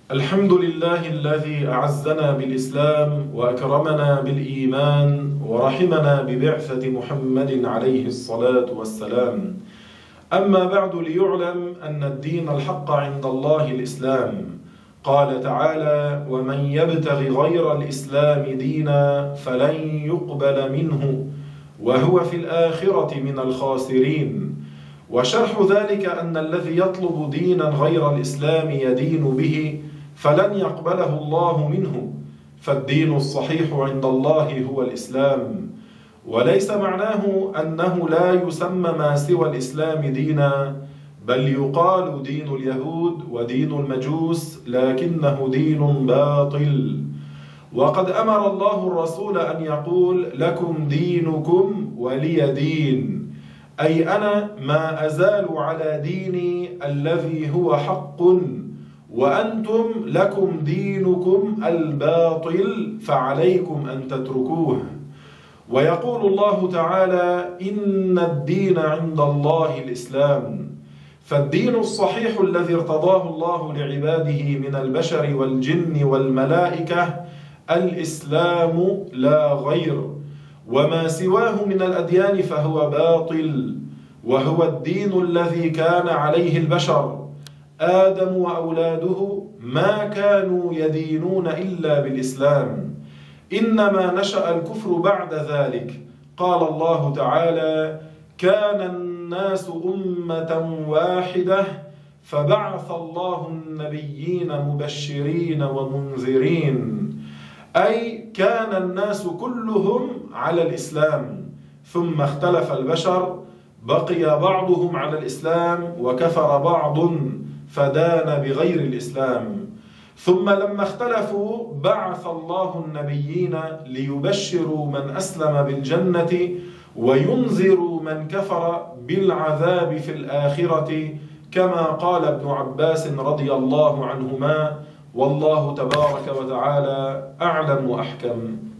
الحمد لله الذي أعزنا بالإسلام وأكرمنا بالإيمان ورحمنا ببعثة محمد عليه الصلاة والسلام. أما بعد، ليعلم أن الدين الحق عند الله الإسلام. قال تعالى: ومن يبتغ غير الإسلام دينا فلن يقبل منه وهو في الآخرة من الخاسرين. وشرح ذلك أن الذي يطلب دينا غير الإسلام يدين به فلن يقبله الله منه، فالدين الصحيح عند الله هو الإسلام. وليس معناه أنه لا يسمى ما سوى الإسلام دينا، بل يقال دين اليهود ودين المجوس، لكنه دين باطل. وقد أمر الله الرسول أن يقول: لكم دينكم ولي دين، أي أنا ما أزال على ديني الذي هو حق، وأنتم لكم دينكم الباطل فعليكم أن تتركوه. ويقول الله تعالى: إن الدين عند الله الإسلام. فالدين الصحيح الذي ارتضاه الله لعباده من البشر والجن والملائكة الإسلام لا غير، وما سواه من الأديان فهو باطل، وهو الدين الذي كان عليه البشر. آدم وأولاده ما كانوا يدينون إلا بالإسلام، إنما نشأ الكفر بعد ذلك. قال الله تعالى: كان الناس أمة واحدة فبعث الله النبيين مبشرين ومنذرين، أي كان الناس كلهم على الإسلام، ثم اختلف البشر، بقي بعضهم على الإسلام وكفر بعض فدان بغير الإسلام. ثم لما اختلفوا بعث الله النبيين ليبشروا من أسلم بالجنة وينذروا من كفر بالعذاب في الآخرة، كما قال ابن عباس رضي الله عنهما. والله تبارك وتعالى أعلم وأحكم.